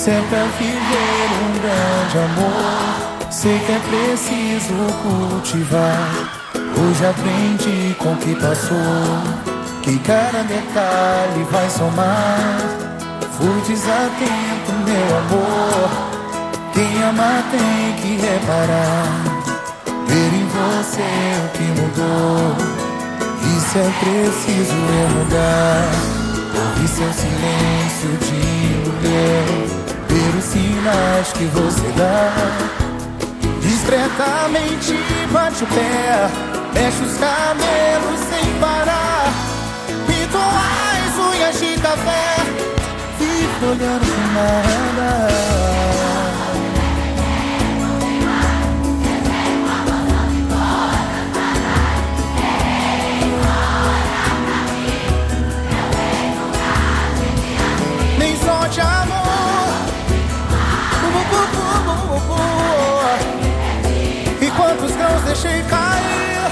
Se é pra viver um grande amor, sei que é preciso cultivar. Hoje aprendi com o que passou, que cada detalhe vai somar. Fui desatento, meu amor, quem ama tem que reparar. Ver em você o que mudou, e se é preciso eu mudar. Ouvir seu silêncio de mulher, ver os sinais que você dá. Discretamente bate o pé, mexe os cabelos sem parar, pintou as unhas de café, fica olhando pro nada. Nem só de amor, e quantos grãos deixei cair?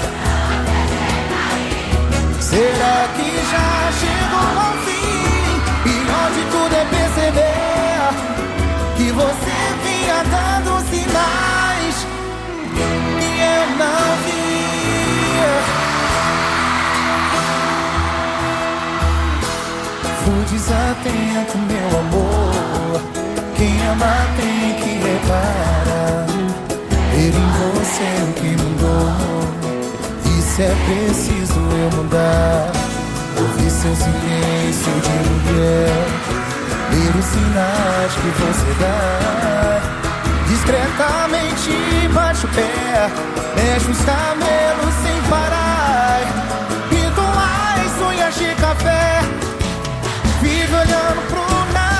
Será que já chegou ao fim? Pior de tudo é perceber que você vinha dando sinais e eu não via. Fui desatento, meu amor, quem ama tem que reparar. Ver em você o que mudou, e se é preciso eu mudar. Ouvir seu silêncio de mulher, ver os sinais que você dá. Discretamente bate o pé, mexe os cabelos sem parar, pintou as unhas de café, vive olhando pro nada.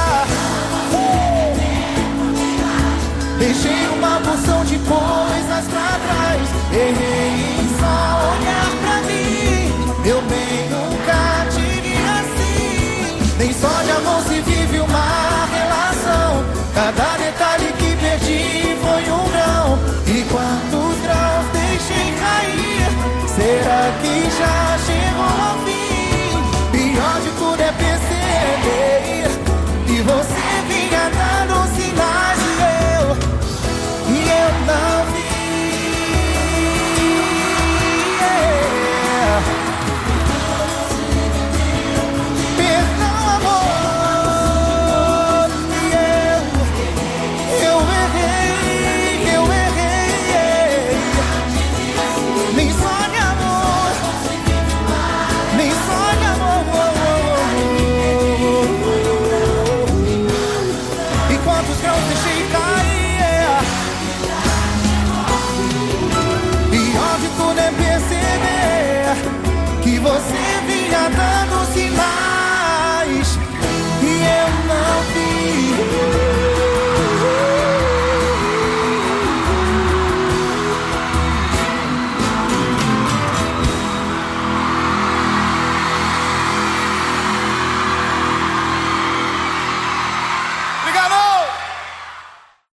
Deixei uma porção de coisas pra trás, errei em só olhar pra mim. Meu bem, nunca tive assim. Nem só de amor se vive uma relação, cada detalhe que perdi foi um grão. E quantos grãos deixei cair? Será que já chegou ao fim? Pior de tudo é perceber que você vinha dando sinais e eu não vi. Perdão, amor, eu errei. Nem sonha, amor, nem sonha, amor. E quantos grãos deixei cair? Pior de tudo é perceber que você